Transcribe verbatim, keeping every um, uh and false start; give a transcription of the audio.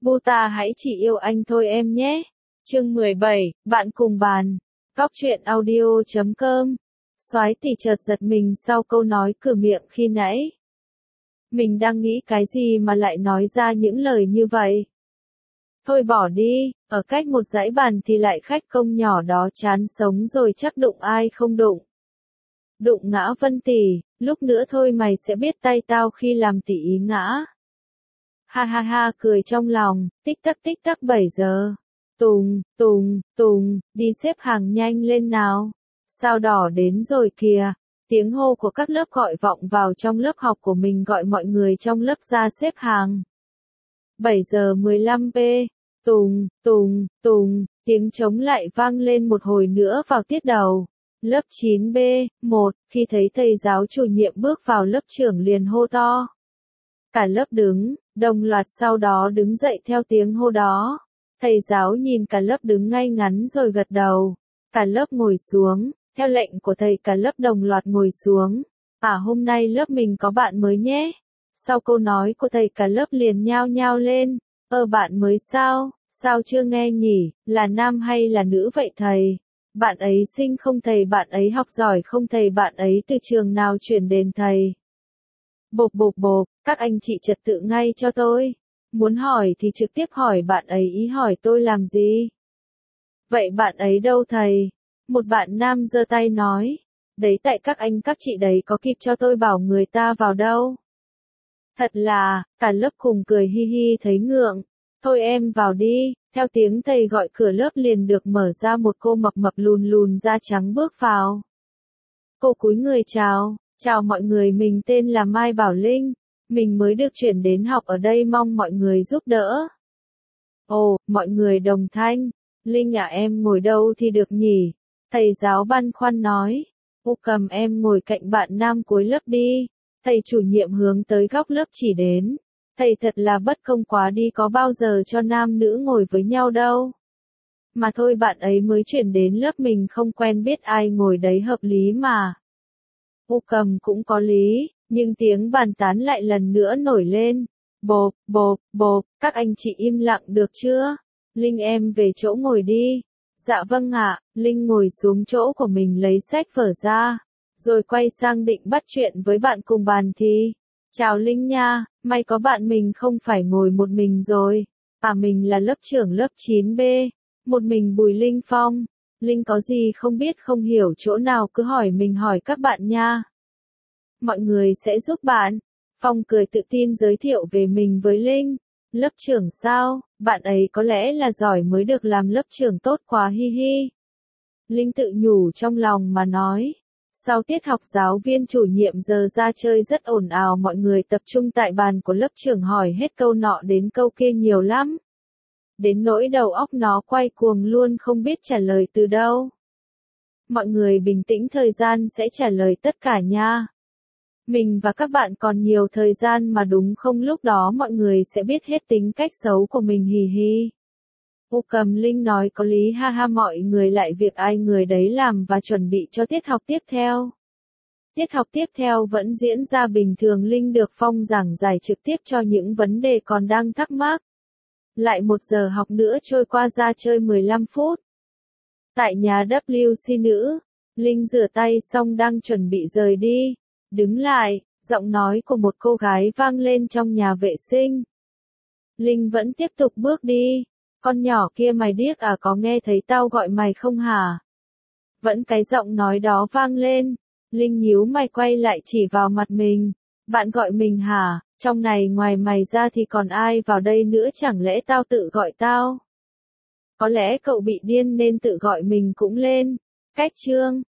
Buta hãy chỉ yêu anh thôi em nhé. Chương mười bảy, bạn cùng bàn. Góc truyện audio chấm com. Soái tỷ chợt giật mình sau câu nói cửa miệng khi nãy. Mình đang nghĩ cái gì mà lại nói ra những lời như vậy? Thôi bỏ đi, ở cách một dãy bàn thì lại khách công nhỏ đó chán sống rồi chắc đụng ai không đụng. Đụng ngã Vân tỷ, lúc nữa thôi mày sẽ biết tay tao khi làm tỷ ý ngã. Ha ha ha cười trong lòng, tích tắc tích tắc bảy giờ. Tùng, tùng, tùng, đi xếp hàng nhanh lên nào. Sao đỏ đến rồi kìa. Tiếng hô của các lớp gọi vọng vào trong lớp học của mình gọi mọi người trong lớp ra xếp hàng. bảy giờ mười lăm p. Tùng, tùng, tùng, tiếng trống lại vang lên một hồi nữa vào tiết đầu. Lớp chín B, một, khi thấy thầy giáo chủ nhiệm bước vào lớp trưởng liền hô to. Cả lớp đứng, đồng loạt sau đó đứng dậy theo tiếng hô đó. Thầy giáo nhìn cả lớp đứng ngay ngắn rồi gật đầu. Cả lớp ngồi xuống, theo lệnh của thầy cả lớp đồng loạt ngồi xuống. À hôm nay lớp mình có bạn mới nhé. Sau câu nói của thầy cả lớp liền nhao nhao lên. Ơ bạn mới sao, sao chưa nghe nhỉ, là nam hay là nữ vậy thầy? Bạn ấy xinh không thầy, bạn ấy học giỏi không thầy, bạn ấy từ trường nào chuyển đến thầy? Bộp bộp bộp, các anh chị trật tự ngay cho tôi. Muốn hỏi thì trực tiếp hỏi bạn ấy, ý hỏi tôi làm gì? Vậy bạn ấy đâu thầy? Một bạn nam giơ tay nói. Đấy tại các anh các chị đấy có kịp cho tôi bảo người ta vào đâu? Thật là, cả lớp cùng cười hi hi thấy ngượng. Thôi em vào đi, theo tiếng thầy gọi cửa lớp liền được mở ra, một cô mập mập lùn lùn da trắng bước vào. Cô cúi người chào, chào mọi người, mình tên là Mai Bảo Linh, mình mới được chuyển đến học ở đây, mong mọi người giúp đỡ. Ồ, mọi người đồng thanh, Linh à em ngồi đâu thì được nhỉ? Thầy giáo băn khoăn nói, cô cầm em ngồi cạnh bạn nam cuối lớp đi. Thầy chủ nhiệm hướng tới góc lớp chỉ đến. Thầy thật là bất công quá đi, có bao giờ cho nam nữ ngồi với nhau đâu. Mà thôi bạn ấy mới chuyển đến lớp mình không quen biết ai ngồi đấy hợp lý mà. Cô cầm cũng có lý, nhưng tiếng bàn tán lại lần nữa nổi lên. Bộp, bộp, bộp, các anh chị im lặng được chưa? Linh em về chỗ ngồi đi. Dạ vâng ạ, Linh ngồi xuống chỗ của mình lấy sách vở ra. Rồi quay sang định bắt chuyện với bạn cùng bàn thì. Chào Linh nha, may có bạn mình không phải ngồi một mình rồi. À mình là lớp trưởng lớp chín B, một mình Bùi Linh Phong. Linh có gì không biết không hiểu chỗ nào cứ hỏi mình, hỏi các bạn nha. Mọi người sẽ giúp bạn. Phong cười tự tin giới thiệu về mình với Linh. Lớp trưởng sao, bạn ấy có lẽ là giỏi mới được làm lớp trưởng, tốt quá hi hi. Linh tự nhủ trong lòng mà nói. Sau tiết học giáo viên chủ nhiệm giờ ra chơi rất ồn ào, mọi người tập trung tại bàn của lớp trưởng hỏi hết câu nọ đến câu kia nhiều lắm. Đến nỗi đầu óc nó quay cuồng luôn không biết trả lời từ đâu. Mọi người bình tĩnh, thời gian sẽ trả lời tất cả nha. Mình và các bạn còn nhiều thời gian mà đúng không, lúc đó mọi người sẽ biết hết tính cách xấu của mình hì hì. Cô cầm Linh nói có lý, ha ha, mọi người lại việc ai người đấy làm và chuẩn bị cho tiết học tiếp theo. Tiết học tiếp theo vẫn diễn ra bình thường, Linh được Phong giảng giải trực tiếp cho những vấn đề còn đang thắc mắc. Lại một giờ học nữa trôi qua, ra chơi mười lăm phút. Tại nhà W C nữ, Linh rửa tay xong đang chuẩn bị rời đi. Đứng lại, giọng nói của một cô gái vang lên trong nhà vệ sinh. Linh vẫn tiếp tục bước đi. Con nhỏ kia mày điếc à, có nghe thấy tao gọi mày không hả? Vẫn cái giọng nói đó vang lên. Linh nhíu mày quay lại chỉ vào mặt mình. Bạn gọi mình hả? Trong này ngoài mày ra thì còn ai vào đây nữa, chẳng lẽ tao tự gọi tao? Có lẽ cậu bị điên nên tự gọi mình cũng lên. Cách chương.